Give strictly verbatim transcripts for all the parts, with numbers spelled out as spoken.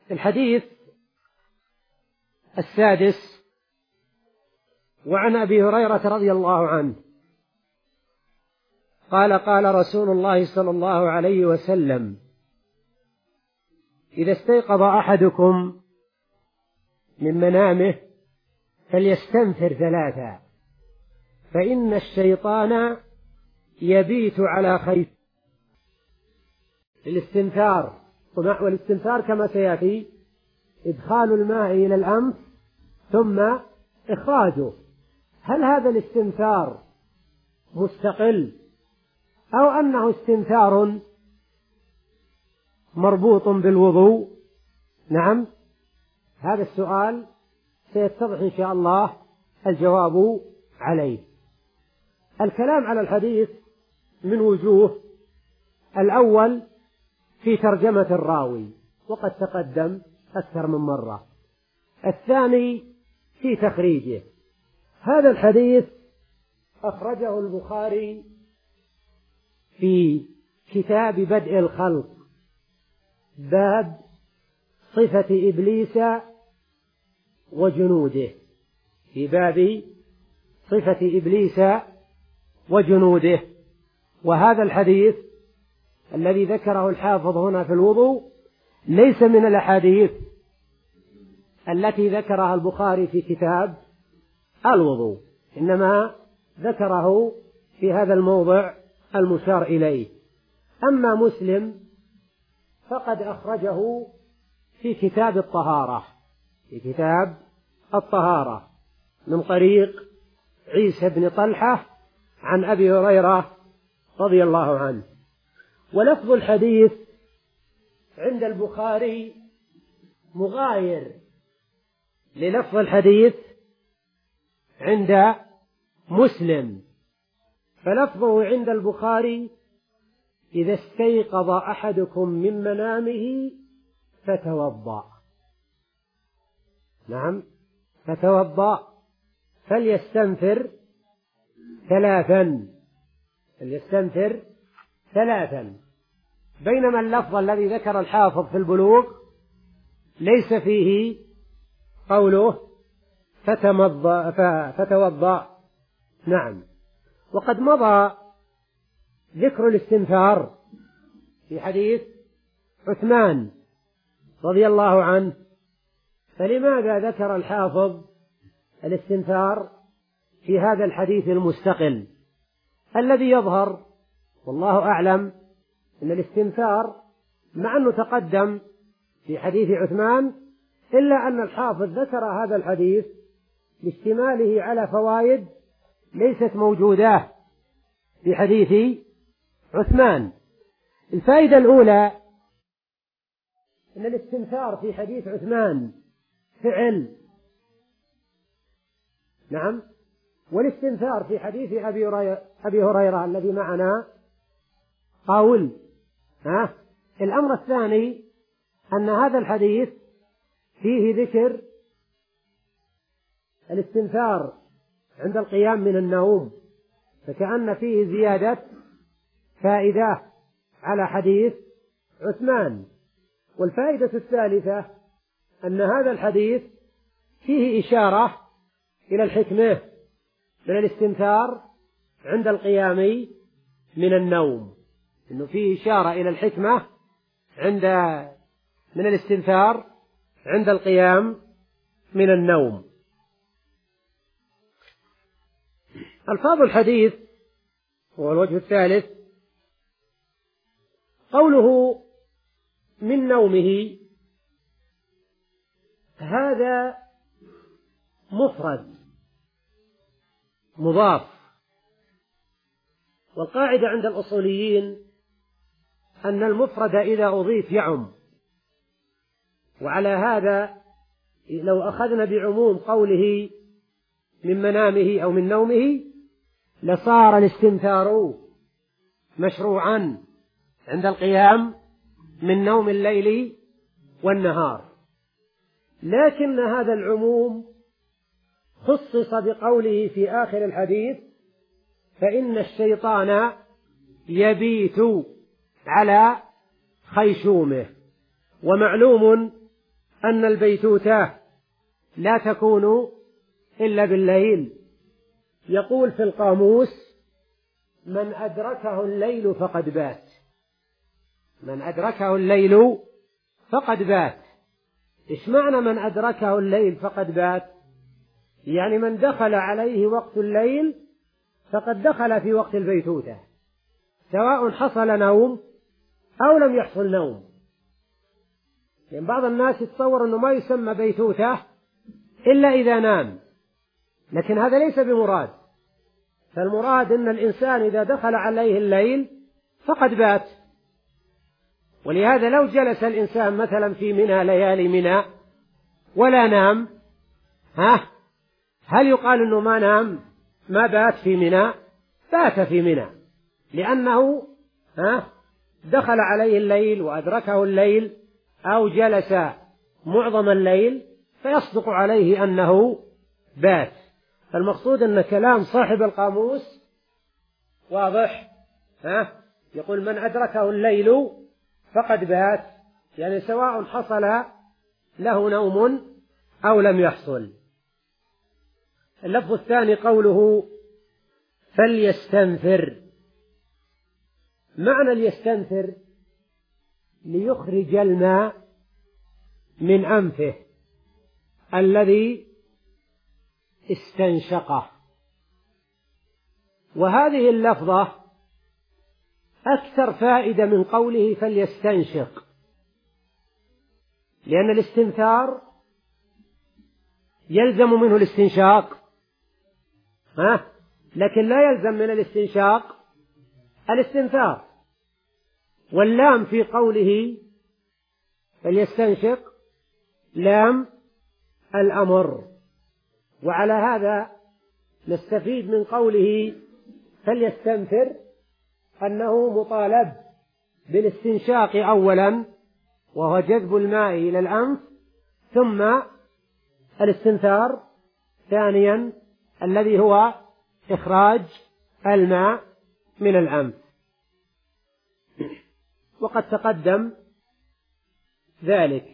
الحديث السادس: وعن أبي هريرة رضي الله عنه قال: قال رسول الله صلى الله عليه وسلم: إذا استيقظ أحدكم من منامه فليستنفر ثلاثا، فإن الشيطان يبيت على خيف. الاستنثار، والاستنثار كما سيأتي إدخال الماء إلى الأنف ثم إخراجه. هل هذا الاستنثار مستقل أو أنه استنثار مربوط بالوضوء؟ نعم، هذا السؤال سيتضح إن شاء الله الجواب عليه. الكلام على الحديث من وجوه: الأول في ترجمة الراوي وقد تقدم أكثر من مرة. الثاني في تخريجه. هذا الحديث أخرجه البخاري في كتاب بدء الخلق، باب صفة إبليس وجنوده، في باب صفة إبليس وجنوده. وهذا الحديث الذي ذكره الحافظ هنا في الوضوء ليس من الأحاديث التي ذكرها البخاري في كتاب الوضوء، إنما ذكره في هذا الموضع المشار إليه. أما مسلم فقد أخرجه في كتاب الطهارة، في كتاب الطهارة من طريق عيسى بن طلحة عن أبي هريرة رضي الله عنه. ولفظ الحديث عند البخاري مغاير للفظ الحديث عند مسلم، فلفظه عند البخاري: إذا استيقظ أحدكم من منامه فتوضأ. نعم، فتوضأ فليستنفر ثلاثا، فليستنفر ثلاثا. بينما اللفظ الذي ذكر الحافظ في البلوغ ليس فيه قوله فتوضأ. نعم. وقد مضى ذكر الاستنثار في حديث عثمان رضي الله عنه، فلماذا ذكر الحافظ الاستنثار في هذا الحديث المستقل؟ الذي يظهر والله أعلم أن الاستنثار مع أنه تقدم في حديث عثمان، إلا أن الحافظ ذكر هذا الحديث لاشتماله على فوائد ليست موجودة في حديث عثمان. الفائدة الأولى أن الاستنثار في حديث عثمان فعل، نعم، والاستنثار في حديث أبي هريرة, أبي هريرة الذي معنا قول. ها؟ الأمر الثاني أن هذا الحديث فيه ذكر الاستنثار عند القيام من النوم، فكأن فيه زيادة فائدة على حديث عثمان. والفائدة الثالثة أن هذا الحديث فيه إشارة إلى الحكمة من الاستنثار عند القيام من النوم، إنه فيه إشارة إلى الحكمة عند من الاستنثار عند القيام من النوم. ألفاظ الحديث هو الوجه الثالث: قوله من نومه، هذا مفرد مضاف، والقاعدة عند الأصوليين أن المفرد إذا أضيف يعم، وعلى هذا لو أخذنا بعموم قوله من منامه أو من نومه لصار الاستنثار مشروعا عند القيام من نوم الليل والنهار. لكن هذا العموم خصص بقوله في آخر الحديث: فإن الشيطان يبيت على خيشومه. ومعلوم أن البيتوتة لا تكون إلا بالليل. يقول في القاموس: من أدركه الليل فقد بات. من أدركه الليل فقد بات. إيش معنى من أدركه الليل فقد بات؟ يعني من دخل عليه وقت الليل فقد دخل في وقت البيتوتة، سواء حصل نوم أو لم يحصل نوم. يعني بعض الناس يتصور أنه ما يسمى بيتوتة إلا إذا نام، لكن هذا ليس بمراد. فالمراد أن الإنسان إذا دخل عليه الليل فقد بات. ولهذا لو جلس الإنسان مثلا في منى ليالي منى ولا نام، ها هل يقال أنه ما نام ما بات في منى؟ بات في منى، لأنه ها دخل عليه الليل وأدركه الليل أو جلس معظم الليل، فيصدق عليه أنه بات. فالمقصود أن كلام صاحب القاموس واضح. ها يقول: من أدركه الليل فقد بات، يعني سواء حصل له نوم أو لم يحصل. اللفظ الثاني قوله: فليستنثر. معنى ليستنثر: ليخرج الماء من أنفه الذي استنشقه. وهذه اللفظة أكثر فائدة من قوله فليستنشق، لأن الاستنثار يلزم منه الاستنشاق، ها لكن لا يلزم من الاستنشاق الاستنثار. واللام في قوله فليستنشق لام الأمر. وعلى هذا نستفيد من قوله فليستنثر أنه مطالب بالاستنشاق أولا، وهو جذب الماء إلى الأنف، ثم الاستنثار ثانيا الذي هو إخراج الماء من الأنف. وقد تقدم ذلك.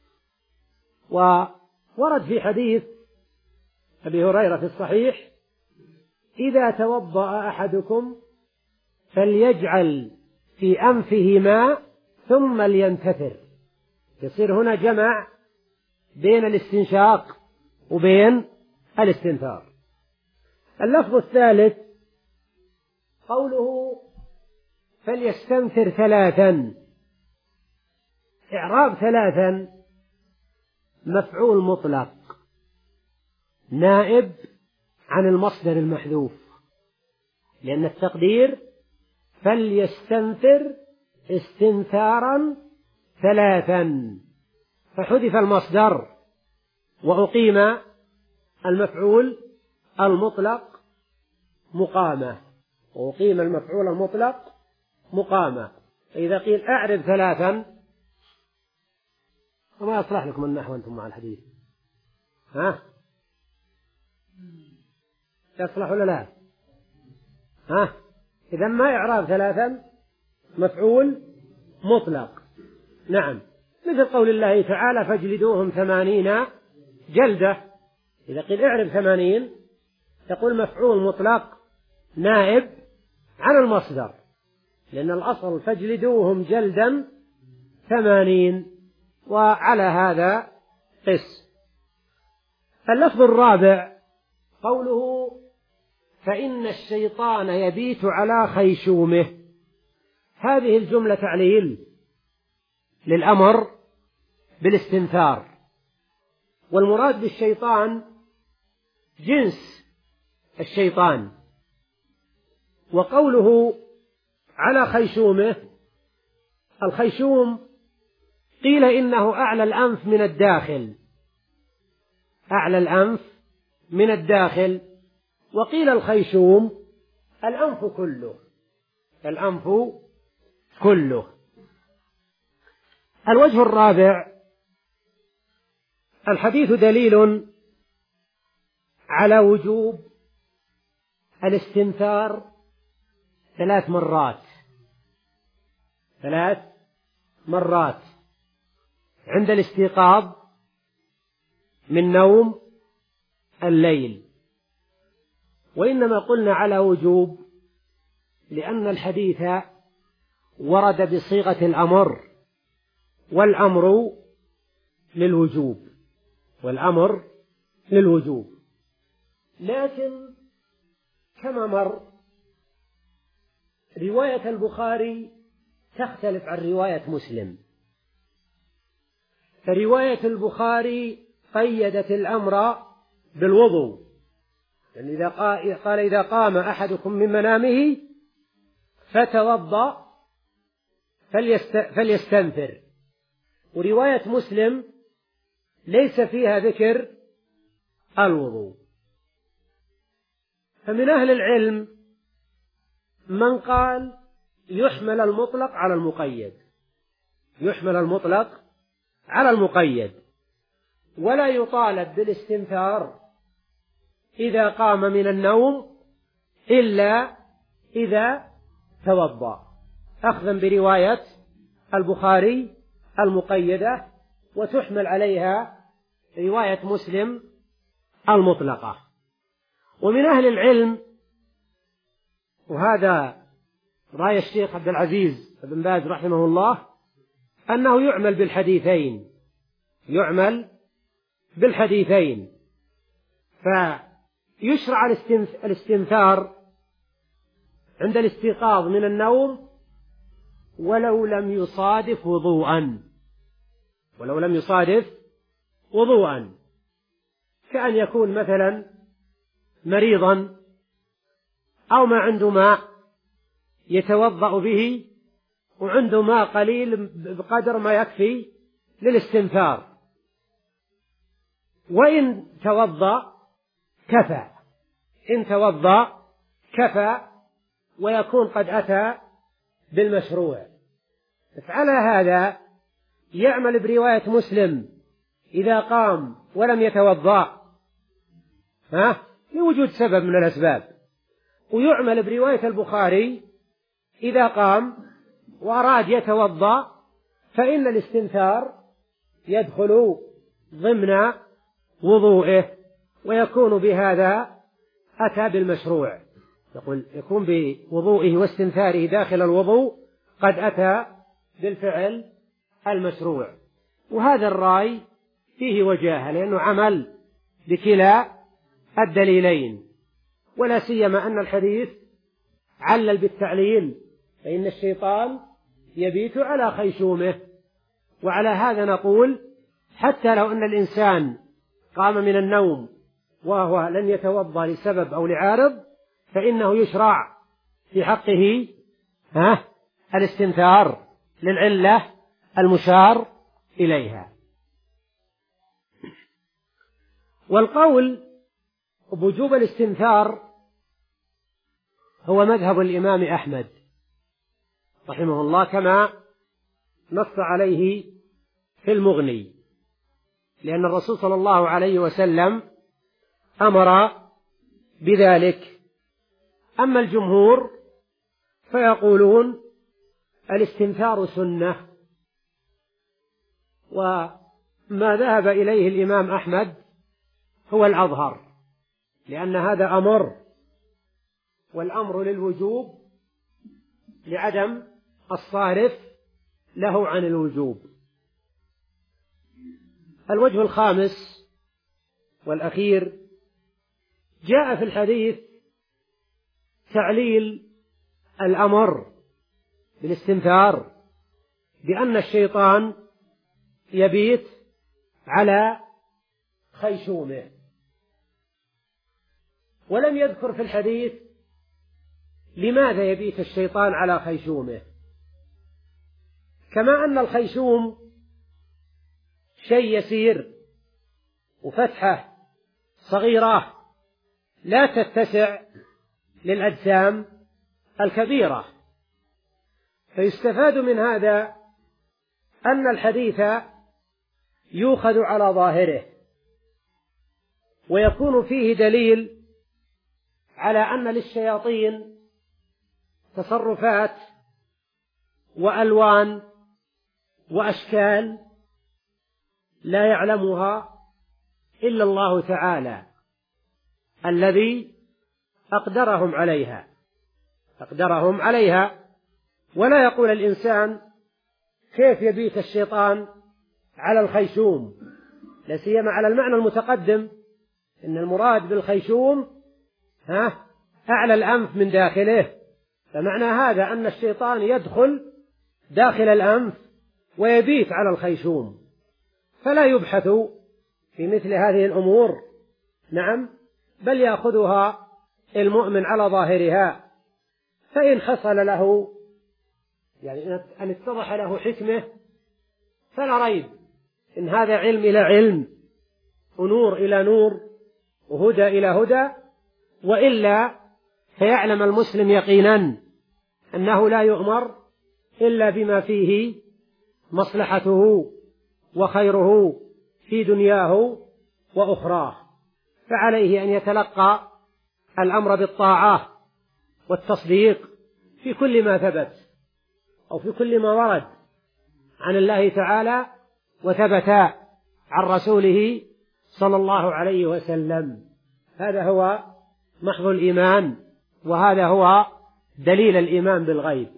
وورد في حديث أبي هريرة في الصحيح: إذا توضأ أحدكم فليجعل في أنفه ماء ثم لينتثر. يصير هنا جمع بين الاستنشاق وبين الاستنثار. اللفظ الثالث قوله فليستنثر ثلاثا. إعراب ثلاثا مفعول مطلق نائب عن المصدر المحذوف، لأن التقدير فليستنثر استنثارا ثلاثا، فحذف المصدر وأقيم المفعول المطلق مقامة. وأقيم المفعول المطلق مقامة. إذا قيل أعرب ثلاثا، وما يصلح لكم النحو أنتم مع الحديث، ها يصلح ولا لا؟ ها إذا ما إعراب ثلاثا مفعول مطلق. نعم، مثل قول الله تعالى فاجلدوهم ثمانين جلدة. إذا قيل اعرب ثمانين تقول مفعول مطلق نائب عن المصدر، لأن الأصل فاجلدوهم جلدا ثمانين، وعلى هذا قس. اللفظ الرابع قوله فإن الشيطان يبيت على خيشومه. هذه الجملة تعليل للأمر بالاستنثار، والمراد بالشيطان جنس الشيطان. وقوله على خيشومه، الخيشوم قيل إنه أعلى الأنف من الداخل، أعلى الأنف من الداخل، وقيل الخيشوم الأنف كله، الأنف كله. الوجه الرابع الحديث دليل على وجوب الاستنثار ثلاث مرات، ثلاث مرات عند الاستيقاظ من نوم الليل. وإنما قلنا على وجوب لأن الحديث ورد بصيغة الأمر، والأمر للوجوب والأمر للوجوب لكن كما مر رواية البخاري تختلف عن رواية مسلم. فرواية البخاري قيدت الأمر بالوضوء، يعني إذا قال إذا قام أحدكم من منامه فتوضأ فليستنثر. ورواية مسلم ليس فيها ذكر الوضوء. فمن أهل العلم من قال يحمل المطلق على المقيد، يحمل المطلق على المقيد، ولا يطالب بالاستنثار إذا قام من النوم إلا إذا توضأ، أخذا برواية البخاري المقيدة، وتحمل عليها رواية مسلم المطلقة. ومن أهل العلم، وهذا رأي الشيخ عبد العزيز بن باز رحمه الله، أنه يعمل بالحديثين، يعمل بالحديثين فيشرع الاستنثار عند الاستيقاظ من النوم ولو لم يصادف وضوءا، ولو لم يصادف وضوءا، كأن يكون مثلا مريضا أو ما عنده ماء يتوضأ به وعنده ماء قليل بقدر ما يكفي للاستنثار، وإن توضأ كفى، إن توضأ كفى ويكون قد أتى بالمشروع. فعلى هذا يعمل برواية مسلم إذا قام ولم يتوضأ ها لوجود سبب من الأسباب، ويعمل برواية البخاري إذا قام وأراد يتوضأ فإن الاستنثار يدخل ضمن وضوئه ويكون بهذا أتى بالمشروع، يقول يكون بوضوئه واستنثاره داخل الوضوء قد أتى بالفعل المشروع. وهذا الرأي فيه وجاهة لأنه عمل بكلا الدليلين، ولا سيما أن الحديث علل بالتعليل، فإن الشيطان يبيت على خيشومه. وعلى هذا نقول حتى لو أن الإنسان قام من النوم وهو لن يتوضأ لسبب أو لعارض فإنه يشرع في حقه ها الاستنثار للعلة المشار إليها. والقول بوجوب الاستنثار هو مذهب الإمام أحمد رحمه الله كما نص عليه في المغني، لأن الرسول صلى الله عليه وسلم أمر بذلك. أما الجمهور فيقولون الاستنثار سنة، وما ذهب إليه الإمام أحمد هو الأظهر، لأن هذا أمر، والأمر للوجوب لعدم الصارف له عن الوجوب. الوجه الخامس والأخير، جاء في الحديث تعليل الأمر بالاستنثار بأن الشيطان يبيت على خيشومه، ولم يذكر في الحديث لماذا يبيت الشيطان على خيشومه، كما أن الخيشوم شيء يسير وفتحة صغيرة لا تتسع للأجسام الكبيرة. فيستفاد من هذا أن الحديث يؤخذ على ظاهره، ويكون فيه دليل على أن للشياطين تصرفات وألوان وأشكال لا يعلمها إلا الله تعالى الذي أقدرهم عليها أقدرهم عليها ولا يقول الإنسان كيف يبيت الشيطان على الخيشوم، لا سيما على المعنى المتقدم إن المراد بالخيشوم ها أعلى الأنف من داخله، فمعنى هذا أن الشيطان يدخل داخل الأنف ويبيت على الخيشوم، فلا يبحث في مثل هذه الأمور، نعم، بل يأخذها المؤمن على ظاهرها، فإن حصل له يعني أن اتضح له حكمه فلا ريب إن هذا علم إلى علم ونور إلى نور وهدى إلى هدى، وإلا فيعلم المسلم يقينا أنه لا يؤمر إلا بما فيه مصلحته وخيره في دنياه وأخراه، فعليه أن يتلقى الأمر بالطاعة والتصديق في كل ما ثبت أو في كل ما ورد عن الله تعالى وثبت عن رسوله صلى الله عليه وسلم. هذا هو محض الإيمان، وهذا هو دليل الإيمان بالغيب.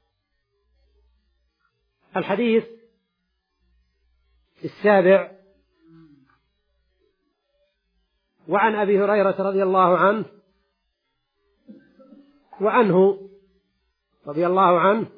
الحديث السابع: وعن أبي هريرة رضي الله عنه وعنه رضي الله عنه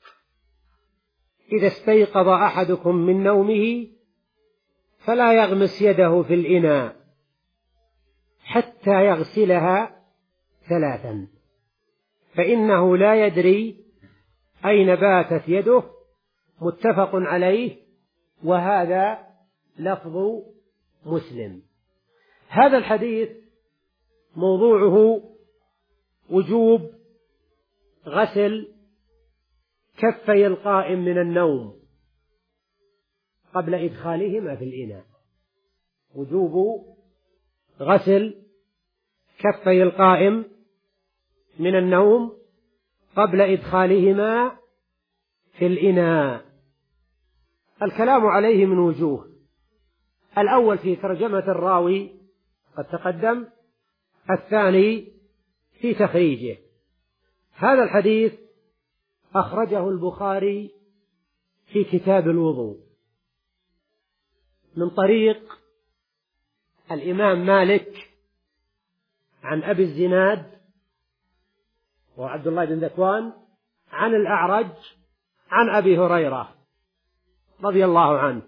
إذا استيقظ أحدكم من نومه فلا يغمس يده في الإناء حتى يغسلها ثلاثا، فإنه لا يدري أين باتت يده. متفق عليه، وهذا لفظ مسلم. هذا الحديث موضوعه وجوب غسل كفي القائم من النوم قبل إدخالهما في الإناء، وجوب غسل كفي القائم من النوم قبل إدخالهما في الإناء. الكلام عليه من وجوه: الأول في ترجمة الراوي قد تقدم، الثاني في تخريجه. هذا الحديث أخرجه البخاري في كتاب الوضوء من طريق الإمام مالك عن أبي الزناد وعبد الله بن ذكوان عن الأعرج عن أبي هريرة رضي الله عنه.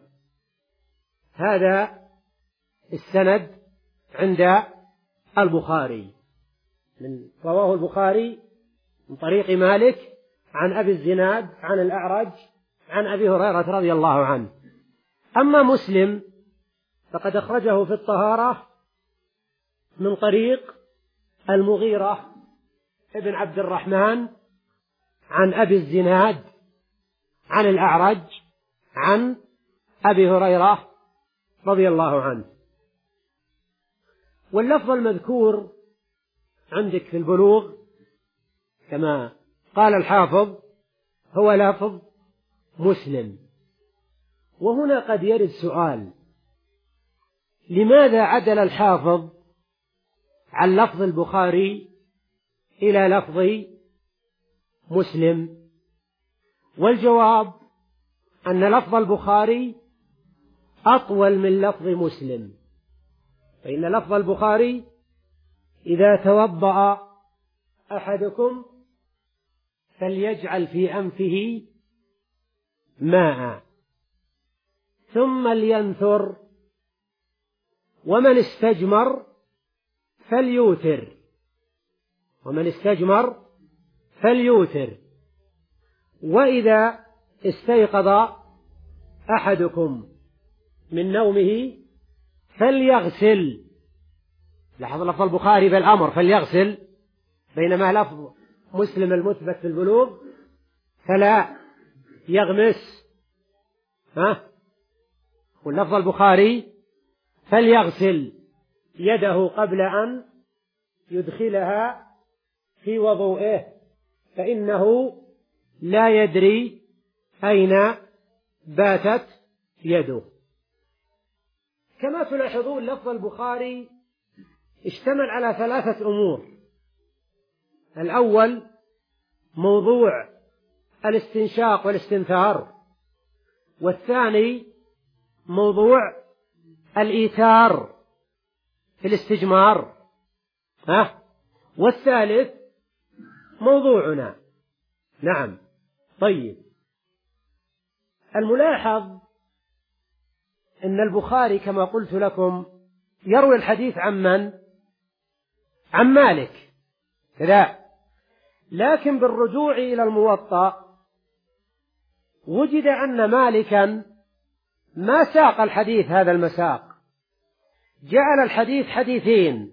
هذا السند عند البخاري، من رواه البخاري من طريق مالك عن أبي الزناد عن الأعرج عن أبي هريرة رضي الله عنه. أما مسلم فقد أخرجه في الطهارة من طريق المغيرة ابن عبد الرحمن عن أبي الزناد عن الأعرج عن أبي هريرة رضي الله عنه. واللفظ المذكور عندك في البلوغ كما قال الحافظ هو لفظ مسلم. وهنا قد يرد سؤال: لماذا عدل الحافظ عن لفظ البخاري إلى لفظ مسلم؟ والجواب أن لفظ البخاري أطول من لفظ مسلم، فإن لفظ البخاري: إذا توضأ أحدكم فليجعل في أنفه ماء ثم لينثر، ومن استجمر فليوتر ومن استجمر فليوتر وإذا استيقظ أحدكم من نومه فليغسل. لاحظ لفظ البخاري بالأمر فليغسل، بينما لفظ مسلم المثبت في البلوغ فلا يغمس، ها؟ واللفظ البخاري فليغسل يده قبل أن يدخلها في وضوئه، فإنه لا يدري أين باتت يده. كما تلاحظون لفظ البخاري اشتمل على ثلاثة أمور: الأول موضوع الاستنشاق والاستنثار، والثاني موضوع الإيثار في الاستجمار، ها؟ والثالث موضوعنا. نعم. طيب، الملاحظ أن البخاري كما قلت لكم يروي الحديث عن من؟ عن مالك كذا، لكن بالرجوع إلى الموطأ وجد أن مالكا ما ساق الحديث هذا المساق، جعل الحديث حديثين: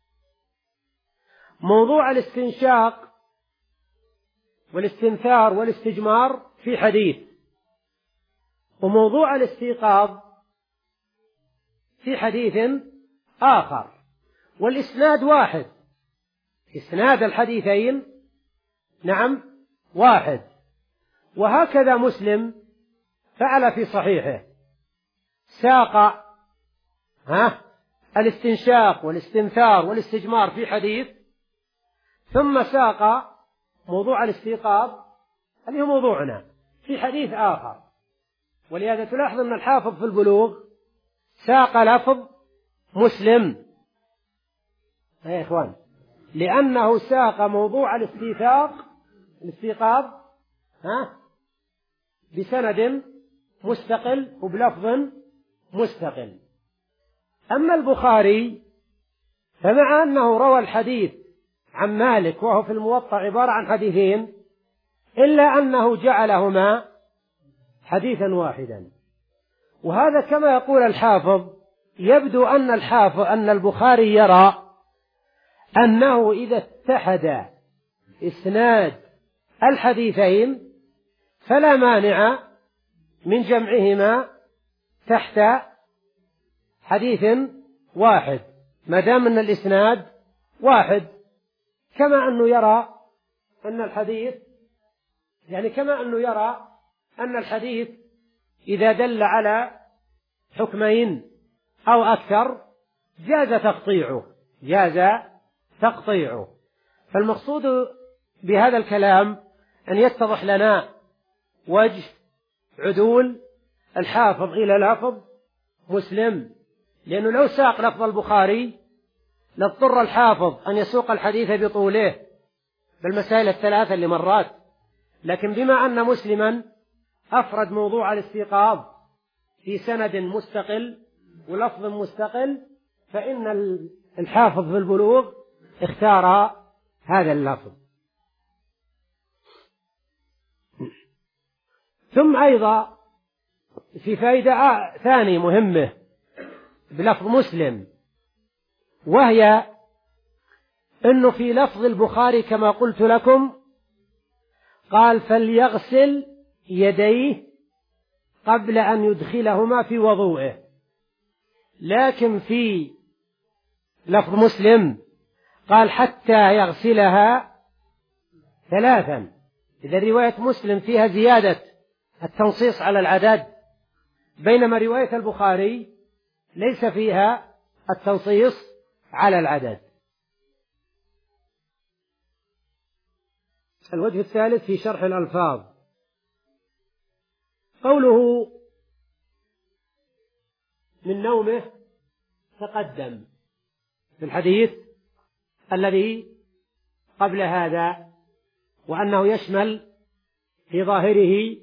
موضوع الاستنشاق والاستنثار والاستجمار في حديث، وموضوع الاستيقاظ في حديث آخر، والإسناد واحد، إسناد الحديثين نعم واحد. وهكذا مسلم فعل في صحيحه، ساق ها الاستنشاق والاستنثار والاستجمار في حديث، ثم ساق موضوع الاستيقاظ اللي هو موضوعنا في حديث آخر. ولهذا تلاحظ أن الحافظ في البلوغ ساق لفظ مسلم يا إخوان، لأنه ساق موضوع الاستيثاق الاستيقاظ ها بسند مستقل وبلفظ مستقل. أما البخاري فمع أنه روى الحديث عن مالك وهو في الموطأ عبارة عن حديثين، إلا أنه جعلهما حديثا واحدا. وهذا كما يقول الحافظ، يبدو أن الحافظ أن البخاري يرى أنه إذا اتحد إسناد الحديثين فلا مانع من جمعهما تحت حديث واحد ما دام أن الإسناد واحد، كما أنه يرى أن الحديث يعني كما أنه يرى أن الحديث إذا دل على حكمين أو أكثر جاز تقطيعه جاز تقطيعه. فالمقصود بهذا الكلام أن يتضح لنا وجه عدول الحافظ إلى لفظ مسلم، لأنه لو ساق لفظ البخاري لاضطر الحافظ أن يسوق الحديث بطوله بالمسائل الثلاثة اللي مرات، لكن بما أن مسلما أفرد موضوع الاستيقاظ في سند مستقل ولفظ مستقل، فإن الحافظ في البلوغ اختار هذا اللفظ. ثم أيضا في فائدة ثانية مهمة بلفظ مسلم، وهي أنه في لفظ البخاري كما قلت لكم قال: فليغسل يديه قبل أن يدخلهما في وضوئه، لكن في لفظ مسلم قال: حتى يغسلها ثلاثا. إذا رواية مسلم فيها زيادة التنصيص على العدد، بينما رواية البخاري ليس فيها التنصيص على العدد. الوجه الثالث في شرح الألفاظ، قوله من نومه تقدم في الحديث الذي قبل هذا، وأنه يشمل في ظاهره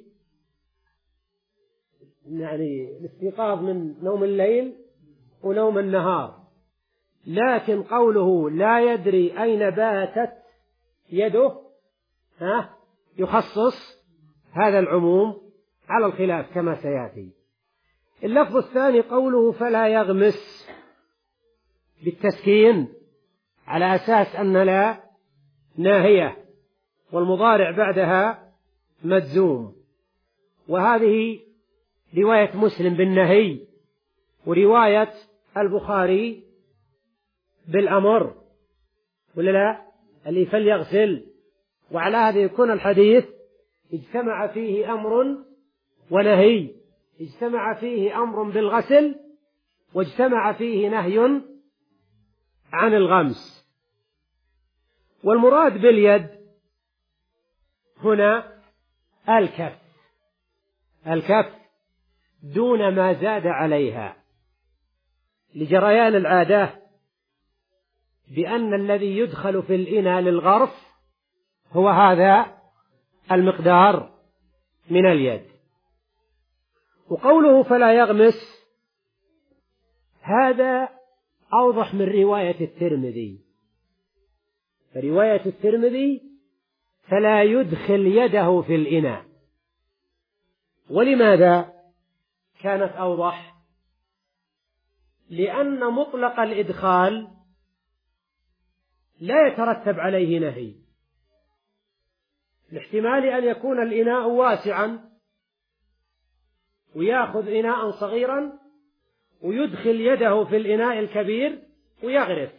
يعني الاستيقاظ من نوم الليل ونوم النهار، لكن قوله لا يدري أين باتت يده ها يخصص هذا العموم على الخلاف كما سيأتي. اللفظ الثاني قوله فلا يغمس بالتسكين على أساس أن لا ناهية والمضارع بعدها مجزوم، وهذه رواية مسلم بالنهي ورواية البخاري بالأمر، ولا لا اللي فليغسل. وعلى هذا يكون الحديث اجتمع فيه أمر ونهي، اجتمع فيه أمر بالغسل واجتمع فيه نهي عن الغمس. والمراد باليد هنا الكف، الكف دون ما زاد عليها، لجريان العادة بأن الذي يدخل في الإناء للغرف هو هذا المقدار من اليد. وقوله فلا يغمس هذا أوضح من رواية الترمذي، فرواية الترمذي فلا يدخل يده في الإناء. ولماذا كانت أوضح؟ لأن مطلق الإدخال لا يترتب عليه نهي، لاحتمال أن يكون الإناء واسعا ويأخذ إناء صغيرا ويدخل يده في الإناء الكبير ويغرف،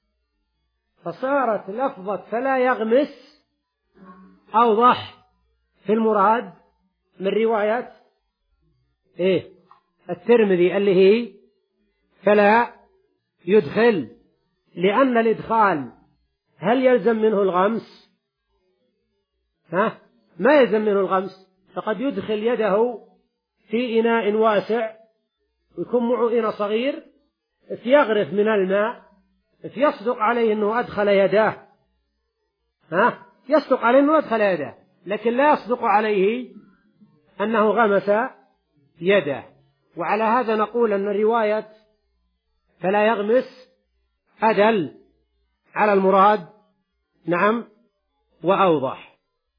فصارت لفظة فلا يغمس أوضح في المراد من رواية إيه الترمذي اللي هي فلا يدخل، لأن الإدخال هل يلزم منه الغمس؟ ها؟ ما يلزم منه الغمس، فقد يدخل يده في إناء واسع ويكون معه إناء صغير فيغرف من الماء، فيصدق عليه أنه أدخل يداه، ها؟ يصدق عليه أنه أدخل يداه، لكن لا يصدق عليه أنه غمس يده. وعلى هذا نقول أن رواية فلا يغمس أدل على المراد، نعم، وأوضح.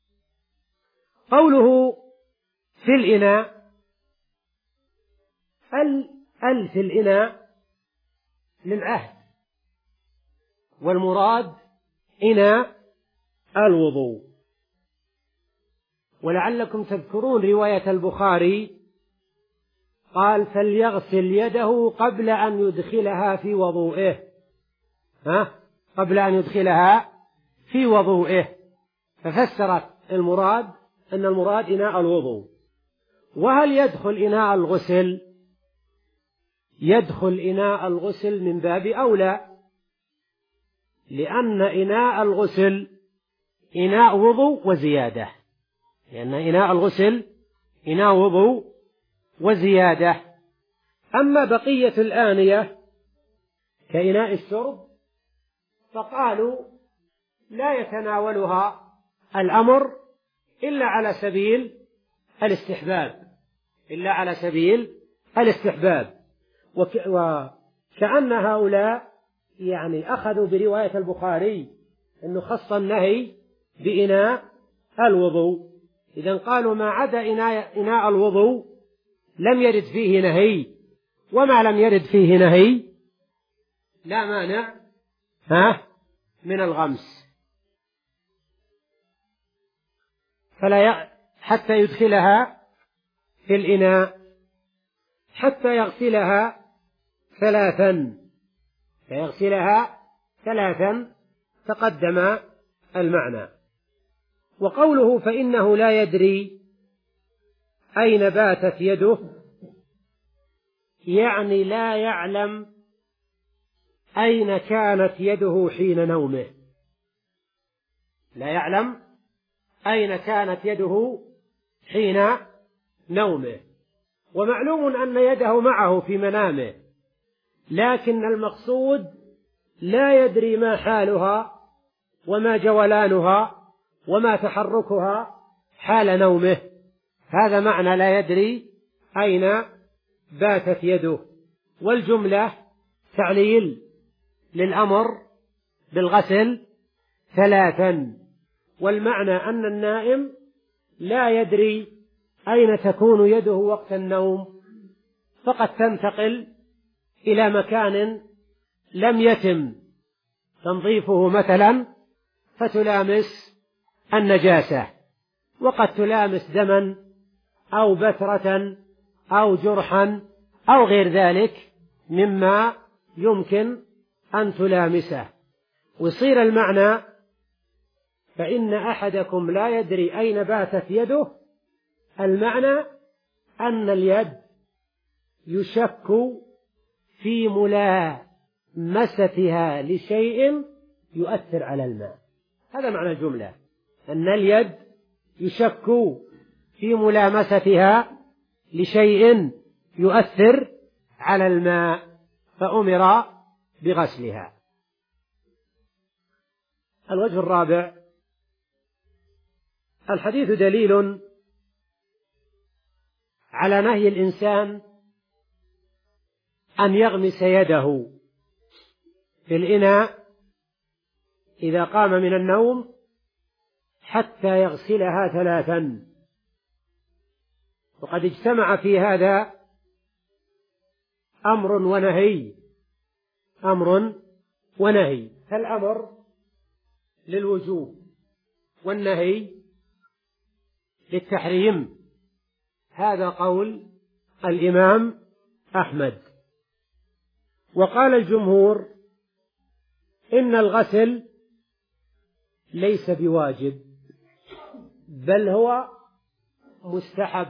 قوله في الإناء، ال ال في الإناء للعهد، والمراد إناء الوضوء. ولعلكم تذكرون رواية البخاري قال فليغسل يده قبل أن يدخلها في وضوئه، ها؟ قبل أن يدخلها في وضوئه، ففسرت المراد أن المراد إناء الوضوء. وهل يدخل إناء الغسل؟ يدخل إناء الغسل من باب أولى، لأن إناء الغسل إناء وضوء وزيادة، لأن إناء الغسل إناء وضوء وزيادة. أما بقية الآنية كإناء الشرب فقالوا لا يتناولها الأمر إلا على سبيل الاستحباب، إلا على سبيل الاستحباب. وك... وكأن هؤلاء يعني أخذوا برواية البخاري أنه خص النهي بإناء الوضوء، إذن قالوا ما عدا إناء, إناء الوضوء لم يرد فيه نهي، وما لم يرد فيه نهي لا مانع ها من الغمس. فلا ي... حتى يدخلها في الإناء حتى يغسلها ثلاثا، فيغسلها ثلاثا تقدم المعنى. وقوله فإنه لا يدري أين باتت يده، يعني لا يعلم أين كانت يده حين نومه، لا يعلم أين كانت يده حين نومه. ومعلوم أن يده معه في منامه، لكن المقصود لا يدري ما حالها وما جولانها وما تحركها حال نومه، هذا معنى لا يدري أين باتت يده. والجملة تعليل للأمر بالغسل ثلاثا، والمعنى أن النائم لا يدري أين تكون يده وقت النوم، فقد تنتقل إلى مكان لم يتم تنظيفه مثلا فتلامس النجاسة، وقد تلامس دما أو بترة أو جرحا أو غير ذلك مما يمكن أن تلامسه. ويصير المعنى فإن أحدكم لا يدري أين باتت يده، المعنى أن اليد يشك في ملامستها لشيء يؤثر على الماء. هذا معنى الجملة، أن اليد يشك في ملامستها لشيء يؤثر على الماء فأمر بغسلها. الوجه الرابع: الحديث دليل على نهي الإنسان أن يغمس يده في الإناء إذا قام من النوم حتى يغسلها ثلاثا، وقد اجتمع في هذا أمر ونهي. أمر ونهي، فالأمر للوجوب والنهي للتحريم. هذا قول الإمام أحمد. وقال الجمهور إن الغسل ليس بواجب، بل هو مستحب.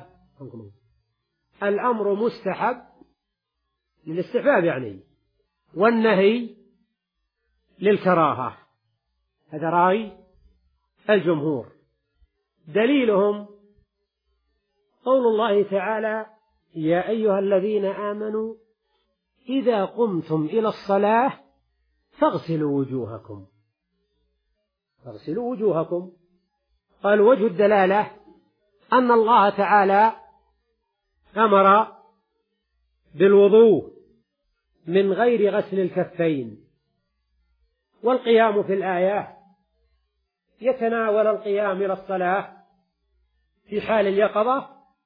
الأمر مستحب للاستحباب يعني، والنهي للكراهة. هذا رأي الجمهور. دليلهم قول الله تعالى: يا أيها الذين آمنوا إذا قمتم إلى الصلاة فاغسلوا وجوهكم. فاغسلوا وجوهكم. قال وجه الدلالة أن الله تعالى أمر بالوضوء من غير غسل الكفين، والقيام في الآية يتناول القيام إلى الصلاة في حال اليقظة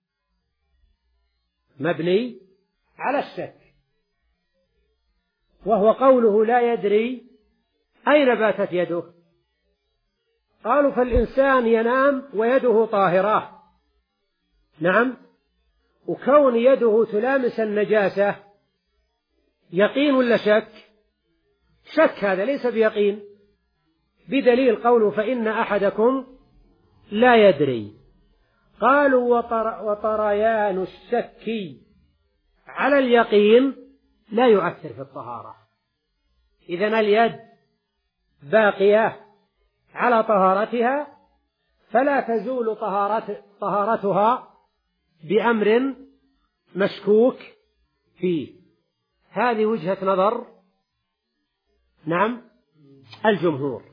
مبني على الشك، وهو قوله لا يدري أين باتت يده. قالوا فالإنسان ينام ويده طاهرة، نعم، وكون يده تلامس النجاسة يقين ولا شك؟ شك، هذا ليس بيقين، بدليل قوله فإن أحدكم لا يدري. قالوا وطر وطريان الشك على اليقين لا يؤثر في الطهارة. إذن اليد باقية على طهارتها، فلا تزول طهارت طهارتها بأمر مشكوك فيه. هذه وجهة نظر نعم الجمهور.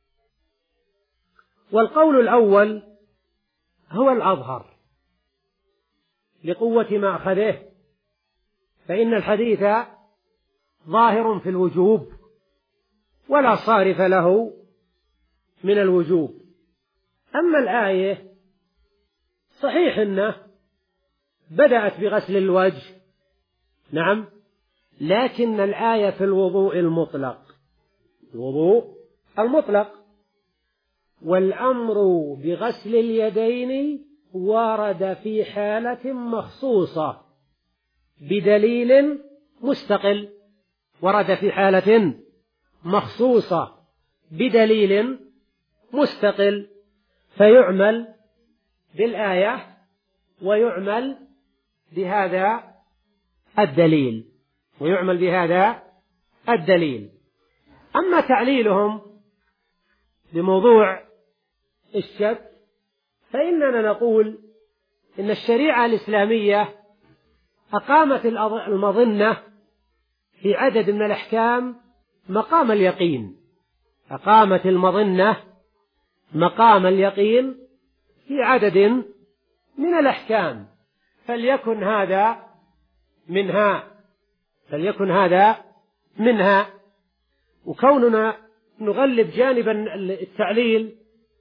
والقول الأول هو الأظهر لقوة مأخذه، فإن الحديث ظاهر في الوجوب ولا صارف له من الوجوب. أما الآية صحيح أنه بدأت بغسل الوجه، نعم، لكن الآية في الوضوء المطلق، الوضوء المطلق، والأمر بغسل اليدين ورد في حالة مخصوصة بدليل مستقل، ورد في حالة مخصوصة بدليل مستقل، فيعمل بالآية ويعمل بهذا الدليل ويعمل بهذا الدليل. أما تعليلهم لموضوع الشك فإننا نقول إن الشريعة الإسلامية أقامت المظنة في عدد من الأحكام مقام اليقين، أقامت المظنة مقام اليقين في عدد من الأحكام، فليكن هذا منها فليكن هذا منها. وكوننا نغلب جانب التعليل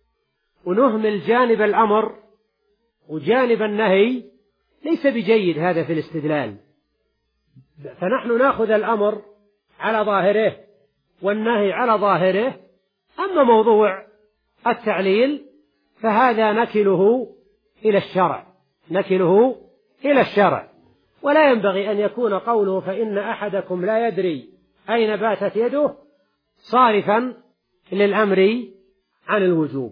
ونهمل جانب الأمر وجانب النهي ليس بجيد هذا في الاستدلال، فنحن نأخذ الأمر على ظاهره والنهي على ظاهره. أما موضوع التعليل فهذا نكله إلى الشرع نكله إلى الشرع ولا ينبغي أن يكون قوله فإن أحدكم لا يدري أين باتت يده صارفا للأمر عن الوجوب.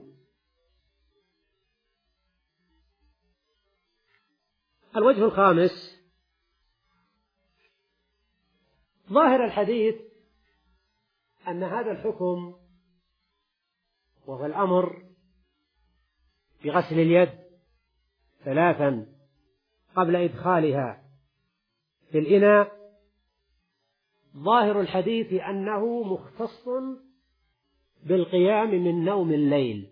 الوجه الخامس ظاهر الحديث أن هذا الحكم وهو الأمر بغسل اليد ثلاثا قبل إدخالها في الإناء، ظاهر الحديث أنه مختص بالقيام من نوم الليل،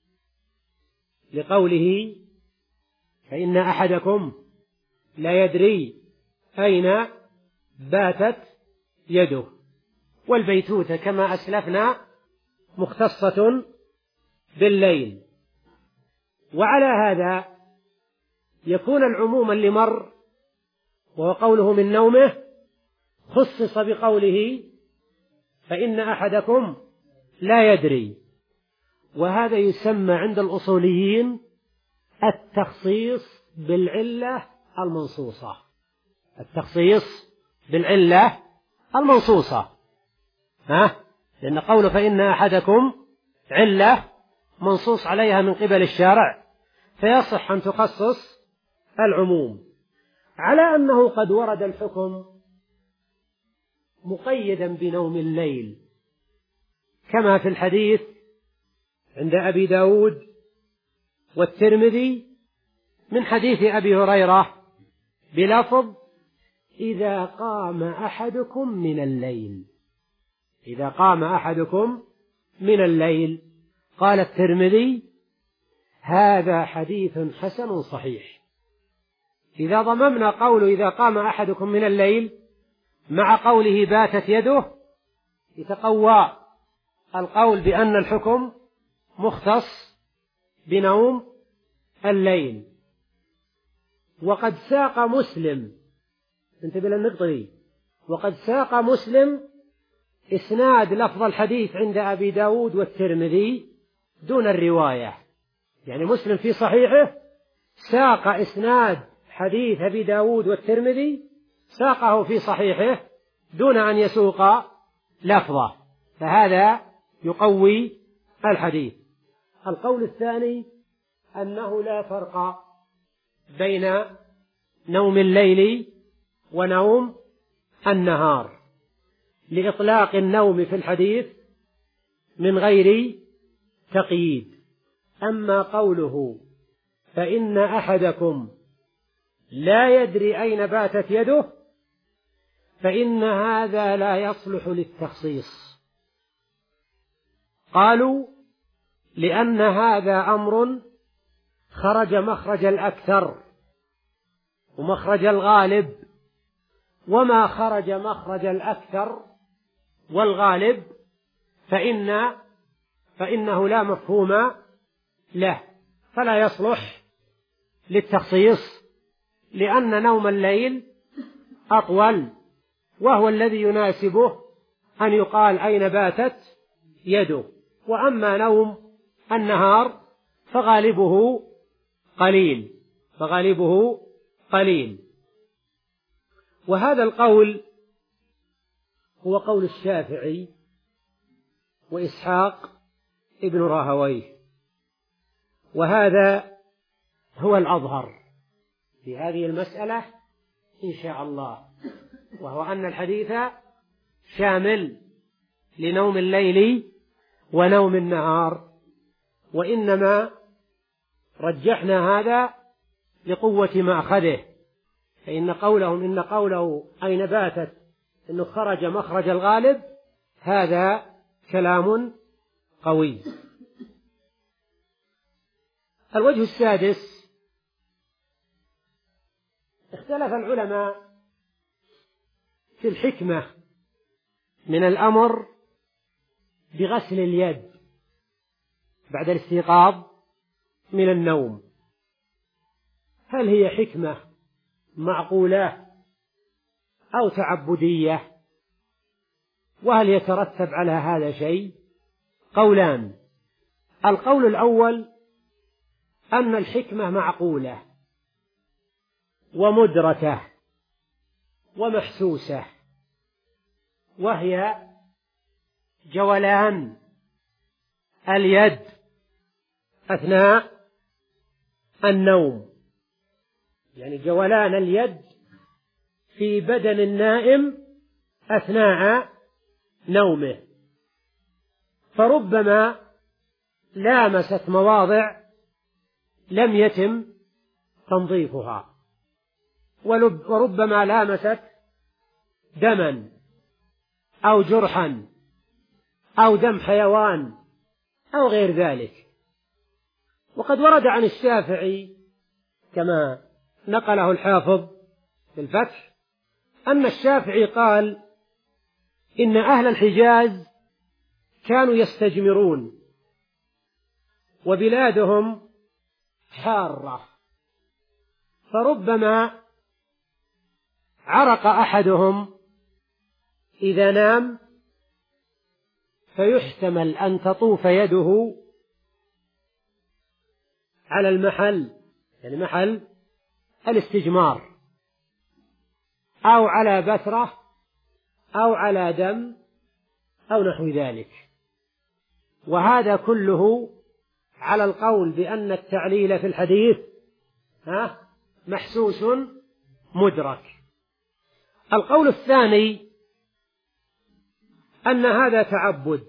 لقوله فإن أحدكم لا يدري أين باتت يده، والبيتوتة كما أسلفنا مختصة بالليل. وعلى هذا يكون العموم اللي مر وهو قوله من نومه خصص بقوله فإن أحدكم لا يدري، وهذا يسمى عند الأصوليين التخصيص بالعلة المنصوصة، التخصيص بالعلة المنصوصة، ها؟ لأن قوله فإن أحدكم علة منصوص عليها من قبل الشارع، فيصح أن تخصص العموم، على أنه قد ورد الحكم مقيدا بنوم الليل كما في الحديث عند أبي داود والترمذي من حديث أبي هريرة بلفظ إذا قام أحدكم من الليل، إذا قام أحدكم من الليل. قال الترمذي هذا حديث حسن صحيح. إذا ضممنا قول إذا قام أحدكم من الليل مع قوله باتت يده يتقوى القول بأن الحكم مختص بنوم الليل. وقد ساق مسلم، انتبه للنقطة دي، وقد ساق مسلم إسناد لفظ الحديث عند أبي داود والترمذي دون الرواية، يعني مسلم في صحيحه ساق إسناد حديث أبي داود والترمذي ساقه في صحيحه دون أن يسوق لفظه، فهذا يقوي الحديث. القول الثاني أنه لا فرق بين نوم الليل ونوم النهار، لإطلاق النوم في الحديث من غير تقييد. أما قوله فإن أحدكم لا يدري أين باتت يده فإن هذا لا يصلح للتخصيص. قالوا لأن هذا أمر خرج مخرج الأكثر ومخرج الغالب، وما خرج مخرج الأكثر والغالب فإن فإنه لا مفهوم له، فلا يصلح للتخصيص، لأن نوم الليل أطول وهو الذي يناسبه أن يقال أين باتت يده، وأما نوم النهار فغالبه قليل فغالبه قليل. وهذا القول هو قول الشافعي وإسحاق ابن راهويه، وهذا هو الأظهر في هذه المسألة إن شاء الله، وهو أن الحديث شامل لنوم الليل ونوم النهار، وإنما رجحنا هذا لقوة مأخذه، فإن قولهم إن قوله أين باتت إنه خرج مخرج الغالب هذا كلام قوي. الوجه السادس اختلف العلماء في الحكمة من الأمر بغسل اليد بعد الاستيقاظ من النوم، هل هي حكمة معقولة أو تعبدية؟ وهل يترتب على هذا شيء؟ قولان. القول الأول أن الحكمة معقولة ومدركة ومحسوسة، وهي جولان اليد أثناء النوم، يعني جولان اليد في بدن النائم أثناء نومه، فربما لامست مواضع لم يتم تنظيفها، وربما لامست دما أو جرحا أو دم حيوان أو غير ذلك. وقد ورد عن الشافعي كما نقله الحافظ في الفتح أن الشافعي قال إن أهل الحجاز كانوا يستجمرون وبلادهم حارة، فربما عرق أحدهم إذا نام فيحتمل أن تطوف يده على المحل، يعني محل الاستجمار، أو على بثرة أو على دم أو نحو ذلك. وهذا كله على القول بأن التعليل في الحديث ها محسوس مدرك. القول الثاني أن هذا تعبد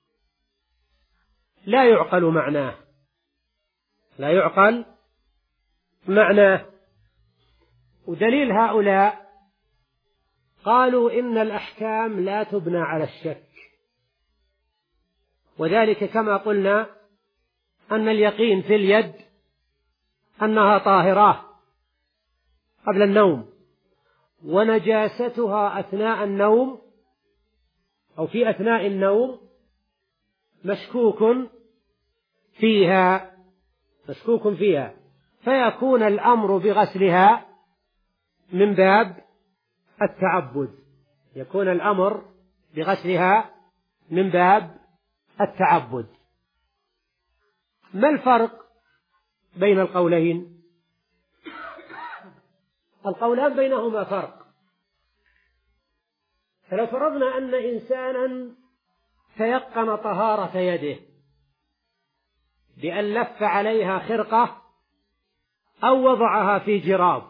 لا يعقل معناه، لا يعقل معناه. ودليل هؤلاء قالوا إن الأحكام لا تبنى على الشك، وذلك كما قلنا أن اليقين في اليد أنها طاهرة قبل النوم، ونجاستها أثناء النوم أو في أثناء النوم مشكوك فيها مشكوك فيها فيكون الأمر بغسلها من باب التعبد، يكون الأمر بغسلها من باب التعبد. ما الفرق بين القولين؟ القولان بينهما فرق. فلو فرضنا أن إنسانا تيقن طهارة يده بأن لف عليها خرقة أو وضعها في جراب،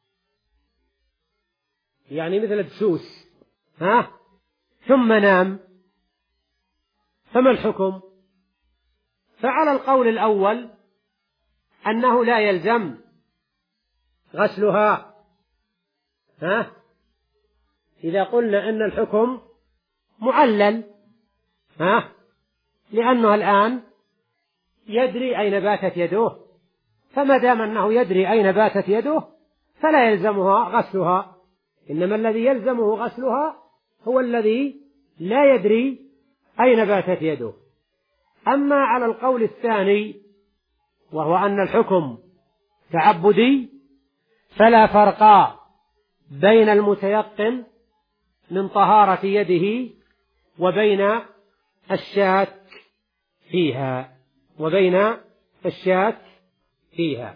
يعني مثل بسوس، ها ثم نام، فما الحكم؟ فعلى القول الأول أنه لا يلزم غسلها، ها إذا قلنا أن الحكم معلل، ها لأنه الآن يدري أين باتت يده، فما دام أنه يدري أين باتت يده فلا يلزمها غسلها، إنما الذي يلزمه غسلها هو الذي لا يدري أين باتت يده. أما على القول الثاني وهو أن الحكم تعبدي، فلا فرق بين المتيقن من طهارة يده وبين الشاك فيها وبين الشاك فيها.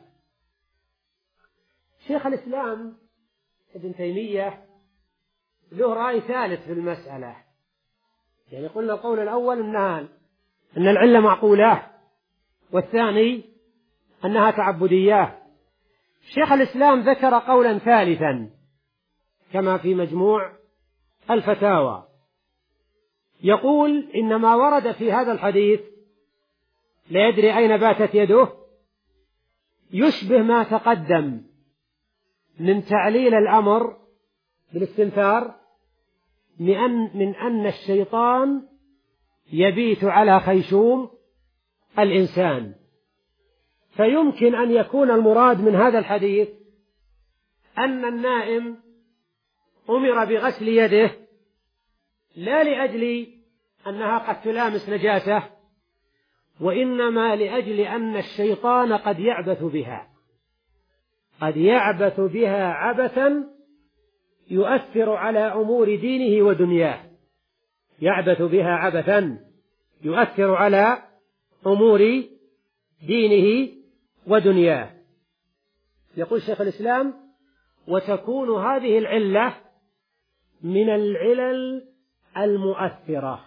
شيخ الإسلام ابن تيمية له رأي ثالث في المسألة، يعني قلنا القول الأول أنها أن العلة معقولة، والثاني أنها تعبدية. شيخ الإسلام ذكر قولا ثالثا كما في مجموع الفتاوى، يقول إن ما ورد في هذا الحديث لا يدري أين باتت يده يشبه ما تقدم من تعليل الأمر بالاستنثار من أن, من أن الشيطان يبيت على خيشوم الإنسان، فيمكن أن يكون المراد من هذا الحديث أن النائم أمر بغسل يده لا لأجل أنها قد تلامس نجاسة، وإنما لأجل أن الشيطان قد يعبث بها قد يعبث بها عبثا يؤثر على أمور دينه ودنياه يعبث بها عبثا يؤثر على أمور دينه ودنياه. يقول شيخ الإسلام: وتكون هذه العلة من العلل المؤثرة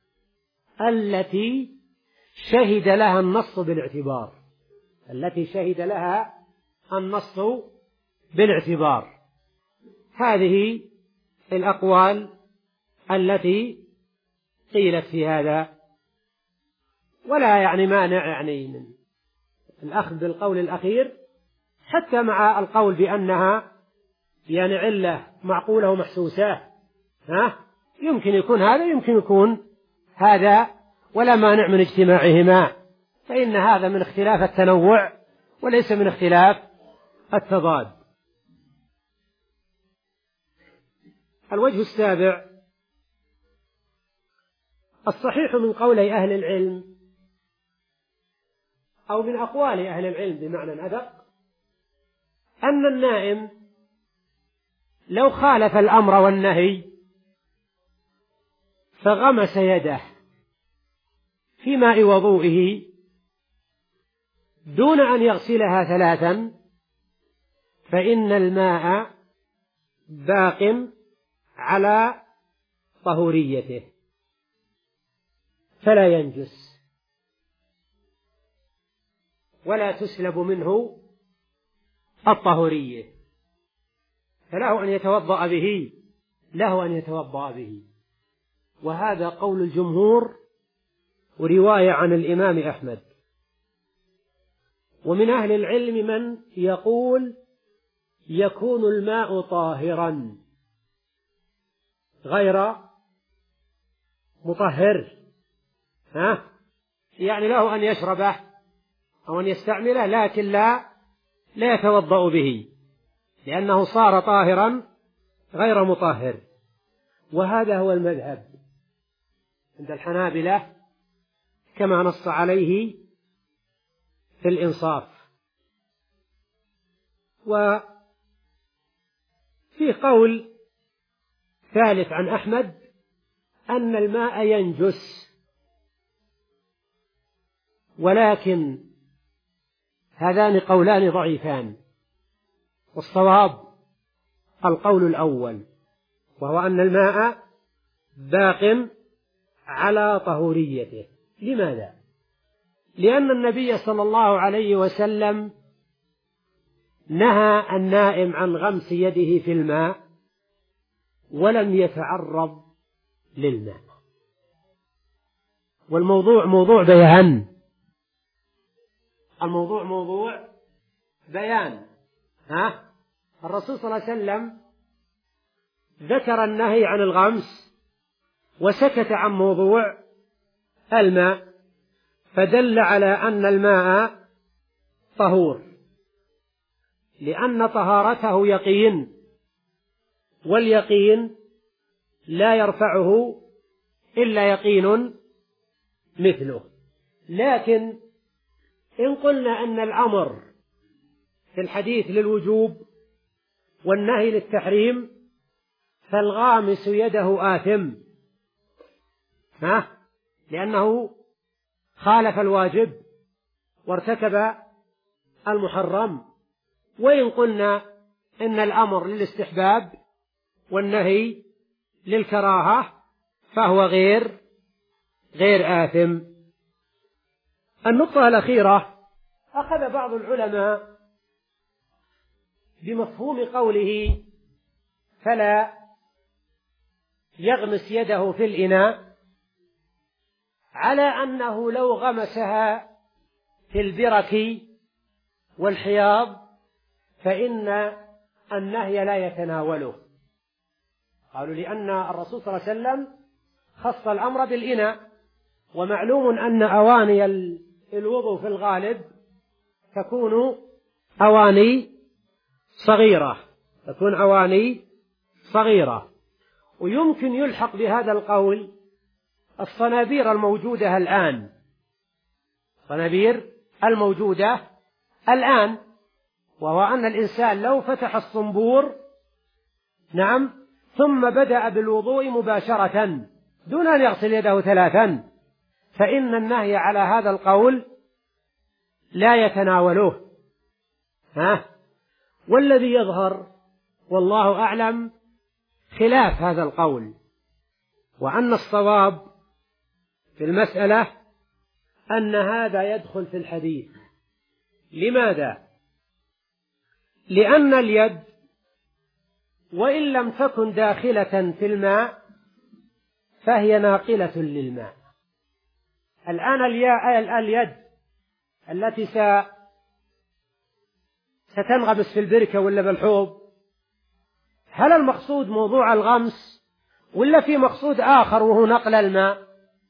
التي شهد لها النص بالاعتبار التي شهد لها النص بالاعتبار. هذه الأقوال التي قيلت في هذا، ولا يعني مانع يعني من الأخذ بالقول الأخير حتى مع القول بأنها يعني علة معقولة ومحسوسة، ها يمكن يكون هذا يمكن يكون هذا، ولا مانع من اجتماعهما، فإن هذا من اختلاف التنوع وليس من اختلاف التضاد. الوجه السابع: الصحيح من قولي أهل العلم أو من أقوال أهل العلم بمعنى أدق أن النائم لو خالف الأمر والنهي فغمس يده في ماء وضوئه دون أن يغسلها ثلاثا فإن الماء باق على طهوريته فلا ينجس ولا تسلب منه الطهورية، فله أن يتوضأ به له أن يتوضأ به. وهذا قول الجمهور ورواية عن الإمام أحمد. ومن أهل العلم من يقول يكون الماء طاهرا غير مطهر، ها يعني له أن يشربه أو أن يستعمله لكن لا لا يتوضأ به لأنه صار طاهرا غير مطهر. وهذا هو المذهب عند الحنابلة كما نص عليه في الإنصاف. وفي قول ثالث عن أحمد أن الماء ينجس، ولكن هذان قولان ضعيفان، والصواب القول الأول وهو أن الماء باق على طهوريته. لماذا؟ لأن النبي صلى الله عليه وسلم نهى النائم عن غمس يده في الماء ولم يتعرض للماء. والموضوع موضوع بيان، الموضوع موضوع بيان ها الرسول صلى الله عليه وسلم ذكر النهي عن الغمس وسكت عن موضوع الماء، فدل على أن الماء طهور، لأن طهارته يقين، واليقين لا يرفعه إلا يقين مثله. لكن إن قلنا أن الأمر في الحديث للوجوب والنهي للتحريم فالغامس يده آثم، ها لأنه خالف الواجب وارتكب المحرم. وإن قلنا إن الأمر للاستحباب والنهي للكراهة فهو غير غير آثم. النقطة الأخيرة: أخذ بعض العلماء بمفهوم قوله فلا يغمس يده في الإناء على أنه لو غمسها في البرك والحياض فإن النهي لا يتناوله. قالوا لأن الرسول صلى الله عليه وسلم خص الأمر بالإناء، ومعلوم أن أواني الوضوء في الغالب تكون أواني صغيرة تكون أواني صغيرة ويمكن يلحق بهذا القول الصنابير الموجودة الآن الصنابير الموجودة الآن وهو أن الإنسان لو فتح الصنبور نعم ثم بدأ بالوضوء مباشرة دون أن يغسل يده ثلاثا فإن النهي على هذا القول لا يتناوله. ها والذي يظهر والله أعلم خلاف هذا القول، وأن الصواب في المسألة أن هذا يدخل في الحديث. لماذا؟ لأن اليد وإن لم تكن داخلة في الماء فهي ناقلة للماء. الآن اليد التي ستنغمس في البركة ولا بالحوض، هل المقصود موضوع الغمس ولا في مقصود آخر وهو نقل الماء؟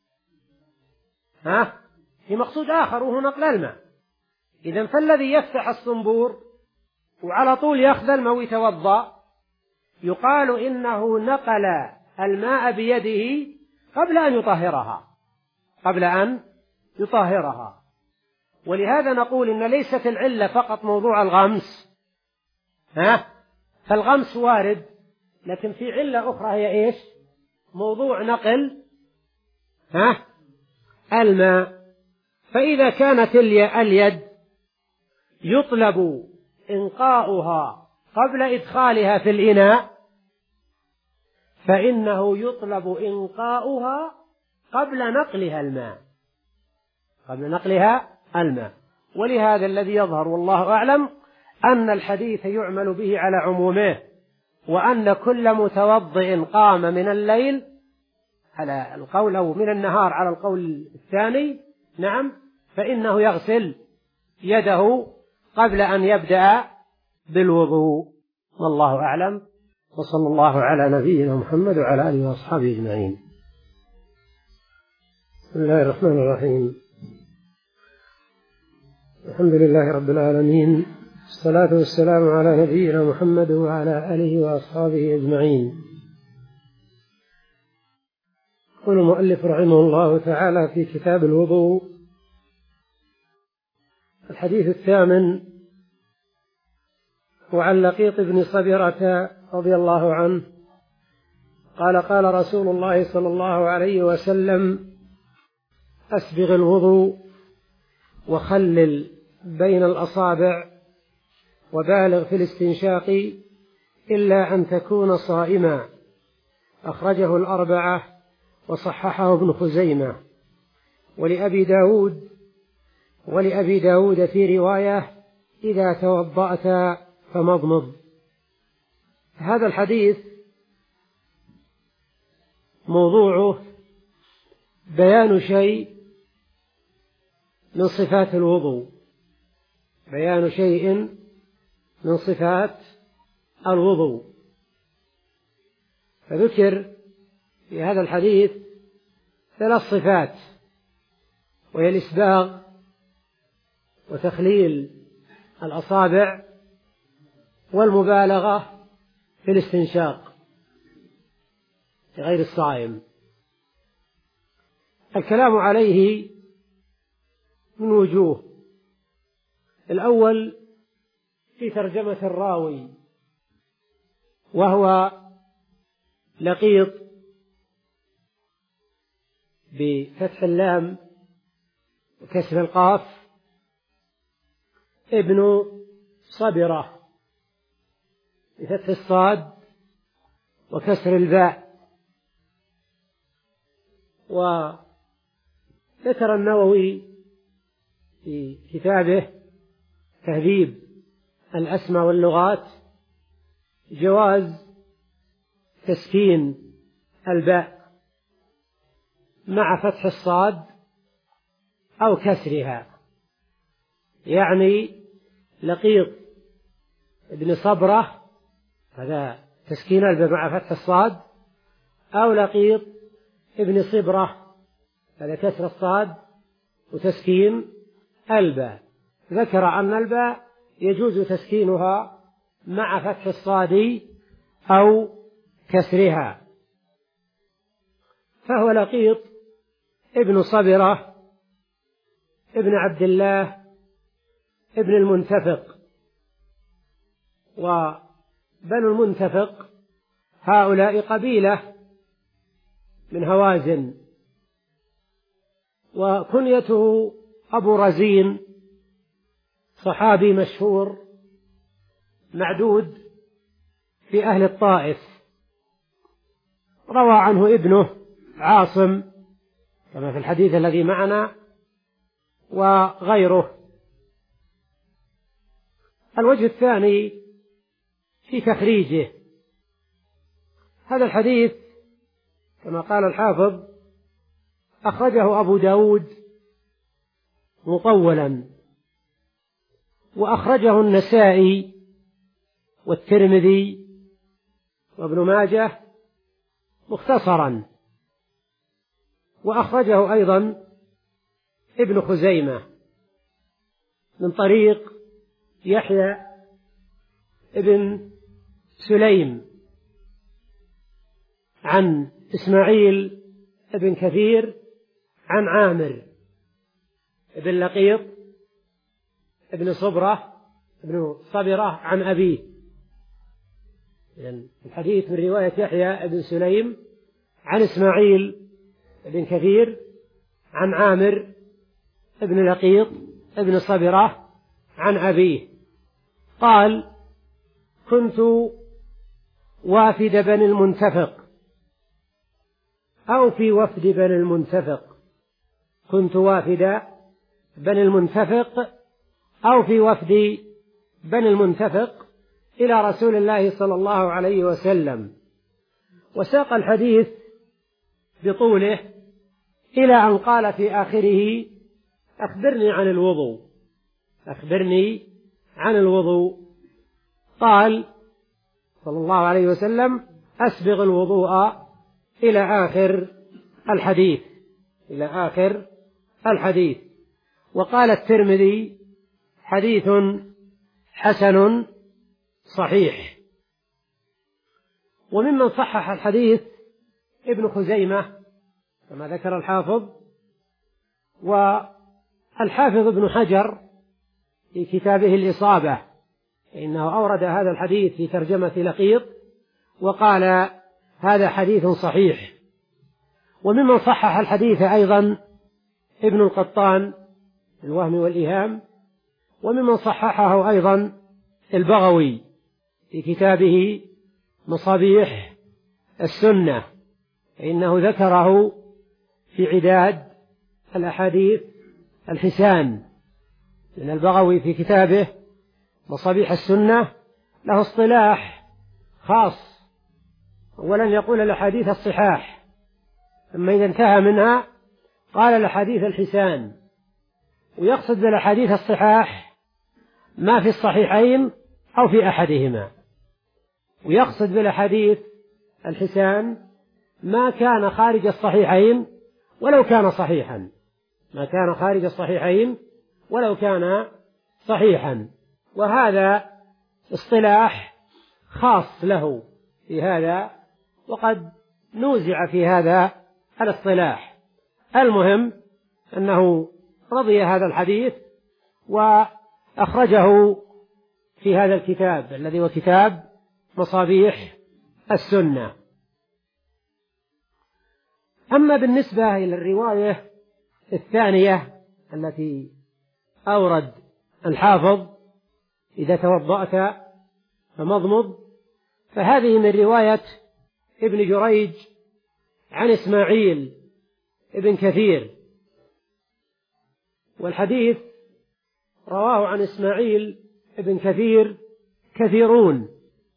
ها؟ في مقصود آخر وهو نقل الماء. إذن فالذي يفتح الصنبور وعلى طول يأخذ الماء ويتوضأ يقال إنه نقل الماء بيده قبل أن يطهرها قبل أن يطهرها. ولهذا نقول إن ليست العلة فقط موضوع الغمس، ها؟ فالغمس وارد، لكن في علة أخرى هي إيش؟ موضوع نقل ها؟ الماء. فإذا كانت اليد يطلب إنقاؤها قبل إدخالها في الإناء فإنه يطلب إنقاؤها قبل نقلها الماء قبل نقلها الماء. ولهذا الذي يظهر والله أعلم أن الحديث يعمل به على عمومه، وأن كل متوضئ قام من الليل على القول أو من النهار على القول الثاني نعم فإنه يغسل يده قبل أن يبدأ بالوضوء. والله أعلم، وصلى الله على نبينا محمد وعلى آله وأصحابه أجمعين. بسم الله الرحمن الرحيم. الحمد لله رب العالمين، الصلاة والسلام على نبينا محمد وعلى آله وأصحابه أجمعين. يقول المؤلف رحمه الله تعالى في كتاب الوضوء: الحديث الثامن، وعن لقيط بن صبرة رضي الله عنه قال: قال رسول الله صلى الله عليه وسلم: أسبغ الوضوء وخلل بين الأصابع وبالغ في الاستنشاق إلا أن تكون صائما. أخرجه الأربعة وصححه ابن خزيمة. ولأبي داود ولأبي داود في رواية: إذا توضأت فمضمض. هذا الحديث موضوعه بيان شيء من صفات الوضوء بيان شيء من صفات الوضوء. فذكر في هذا الحديث ثلاث صفات، وهي الإسباغ وتخليل الأصابع والمبالغة في الاستنشاق لغير الصائم. الكلام عليه من وجوه: الأول في ترجمة الراوي، وهو لقيط بفتح اللام وكسر القاف ابن صبرة بفتح الصاد وكسر الباء. وذكر النووي في كتابه تهذيب الأسماء واللغات جواز تسكين الباء مع فتح الصاد أو كسرها، يعني لقيط ابن صبرة هذا تسكين الباء مع فتح الصاد، أو لقيط ابن صبرة هذا كسر الصاد وتسكين الباء. ذكر أن الباء يجوز تسكينها مع فتح الصاد أو كسرها. فهو لقيط ابن صبرة ابن عبد الله ابن المنتفق. وبنو المنتفق هؤلاء قبيلة من هوازن، وكنيته أبو رزين، صحابي مشهور معدود في أهل الطائف، روى عنه ابنه عاصم كما في الحديث الذي معنا وغيره. الوجه الثاني في تخريجه. هذا الحديث كما قال الحافظ أخرجه أبو داود مطولا، وأخرجه النسائي والترمذي وابن ماجه مختصرا، وأخرجه أيضا ابن خزيمة من طريق يحيى ابن سليم عن إسماعيل ابن كثير عن عامر ابن لقيط ابن صبرة ابن صبرة عن أبيه. يعني الحديث من رواية يحيى ابن سليم عن إسماعيل ابن كثير عن عامر ابن لقيط ابن صبرة عن أبيه قال: كنت وافد بني المنتفق أو في وفد بني المنتفق كنت وافد بني المنتفق أو في وفد بني المنتفق إلى رسول الله صلى الله عليه وسلم، وساق الحديث بطوله إلى أن قال في آخره: أخبرني عن الوضوء أخبرني عن الوضوء قال صلى الله عليه وسلم: أسبغ الوضوء إلى آخر الحديث إلى آخر الحديث. وقال الترمذي: حديث حسن صحيح. وممن صحح الحديث ابن خزيمة كما ذكر الحافظ، والحافظ ابن حجر في كتابه الإصابة إنه أورد هذا الحديث في ترجمة لقيط وقال: هذا حديث صحيح. وممن صحح الحديث أيضا ابن القطان الوهم والإيهام، وممن صححه أيضا البغوي في كتابه مصابيح السنة، فإنه ذكره في عداد الأحاديث الحسان، لأن البغوي في كتابه مصابيح السنة له اصطلاح خاص، ولن يقول الأحاديث الصحاح، ثم إذا انتهى منها قال الأحاديث الحسان، ويقصد بالأحاديث الصحاح ما في الصحيحين أو في أحدهما، ويقصد بالأحاديث الحسان ما كان خارج الصحيحين ولو كان صحيحا ما كان خارج الصحيحين ولو كان صحيحا. وهذا اصطلاح خاص له في هذا، وقد نوزع في هذا الاصطلاح. المهم أنه رضي هذا الحديث وأخرجه في هذا الكتاب الذي هو كتاب مصابيح السنة. أما بالنسبة إلى الرواية الثانية التي أورد الحافظ: إذا توضأت فمضمض، فهذه من رواية ابن جريج عن إسماعيل ابن كثير، والحديث رواه عن إسماعيل ابن كثير كثيرون،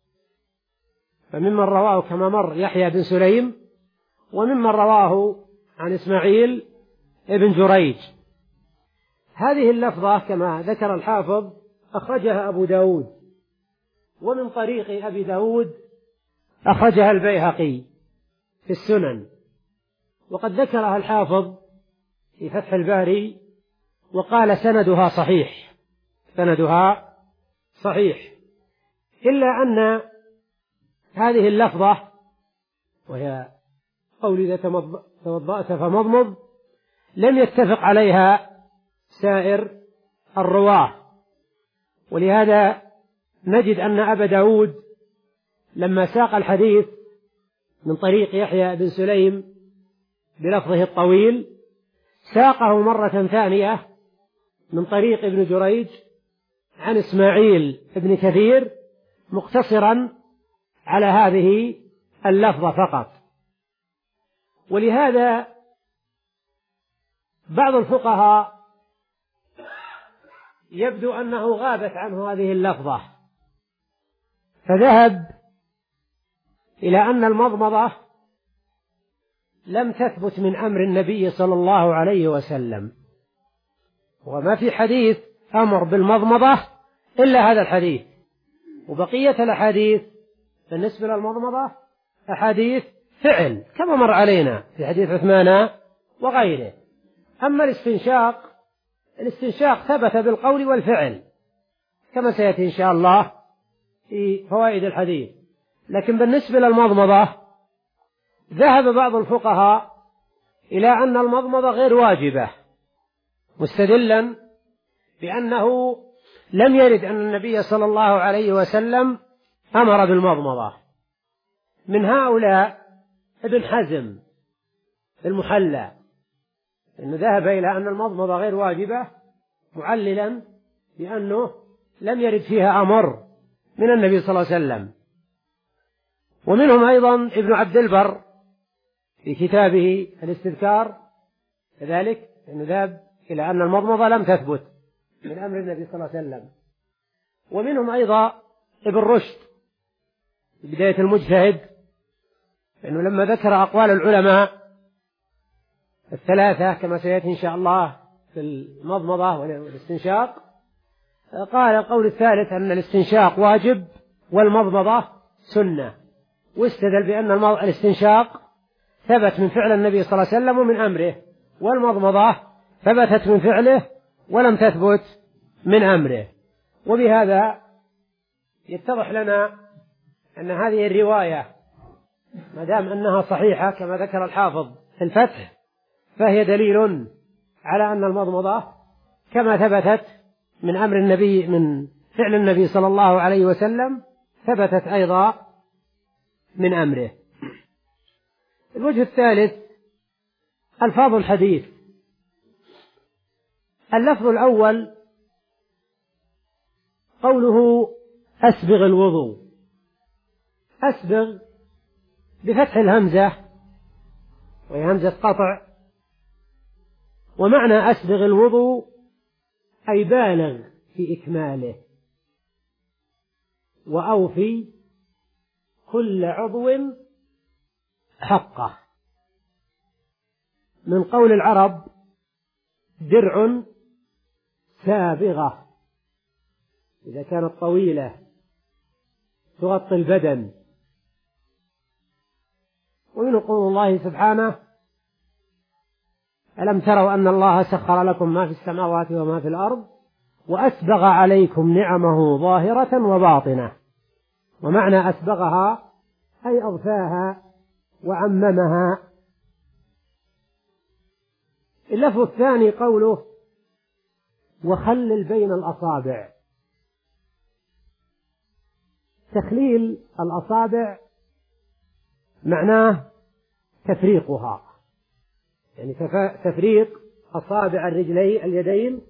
فممن رواه كما مر يحيى بن سليم، وممن رواه عن إسماعيل ابن جريج. هذه اللفظة كما ذكر الحافظ أخرجها أبو داود، ومن طريق أبي داود أخرجها البيهقي في السنن، وقد ذكرها الحافظ في فتح الباري وقال: سندها صحيح سندها صحيح إلا أن هذه اللفظة، وهي قول إذا توضأت فمضمض، لم يتفق عليها سائر الرواة، ولهذا نجد أن أبا داود لما ساق الحديث من طريق يحيى بن سليم بلفظه الطويل ساقه مرة ثانية من طريق ابن جريج عن إسماعيل بن كثير مقتصرا على هذه اللفظة فقط. ولهذا بعض الفقهاء يبدو أنه غابت عنه هذه اللفظة، فذهب إلى أن المضمضة لم تثبت من أمر النبي صلى الله عليه وسلم، وما في حديث أمر بالمضمضة إلا هذا الحديث، وبقية الأحاديث بالنسبة للمضمضة أحاديث فعل كما مر علينا في حديث عثمان وغيره. أما الاستنشاق الاستنشاق ثبت بالقول والفعل كما سيأتي إن شاء الله في فوائد الحديث. لكن بالنسبة للمضمضة ذهب بعض الفقهاء إلى أن المضمضة غير واجبة، مستدلا بأنه لم يرد أن النبي صلى الله عليه وسلم أمر بالمضمضة. من هؤلاء ابن حزم المحلى، إنه ذهب إلى أن المضمضة غير واجبة معللا بأنه لم يرد فيها أمر من النبي صلى الله عليه وسلم. ومنهم أيضا ابن عبد البر في كتابه الاستذكار كذلك، إنه ذهب إلى أن المضمضة لم تثبت من أمر النبي صلى الله عليه وسلم. ومنهم أيضا ابن رشد في بداية المجتهد، إنه لما ذكر أقوال العلماء الثلاثة كما سيأتي إن شاء الله في المضمضة والاستنشاق، قال القول الثالث أن الاستنشاق واجب والمضمضة سنة، واستدل بأن الاستنشاق ثبت من فعل النبي صلى الله عليه وسلم ومن أمره، والمضمضة ثبتت من فعله ولم تثبت من أمره. وبهذا يتضح لنا أن هذه الرواية ما دام أنها صحيحة كما ذكر الحافظ في الفتح فهي دليل على أن المضمضة كما ثبتت من أمر النبي من فعل النبي صلى الله عليه وسلم ثبتت أيضا من أمره. الوجه الثالث ألفاظ الحديث. اللفظ الأول قوله أسبغ الوضوء، أسبغ بفتح الهمزة وهي همزة قطع، ومعنى أسبغ الوضوء أي بالغ في إكماله وأوفي كل عضو حقه. من قول العرب درع سابغة إذا كانت طويلة تغطي البدن. ومن قول الله سبحانه ألم تروا أن الله سخر لكم ما في السماوات وما في الأرض وأسبغ عليكم نعمه ظاهرة وباطنة. ومعنى أسبغها أي أضفاها وعممها. اللفظ الثاني قوله وخلل بين الأصابع. تخليل الأصابع معناه تفريقها، يعني تفريق أصابع الرجلين اليدين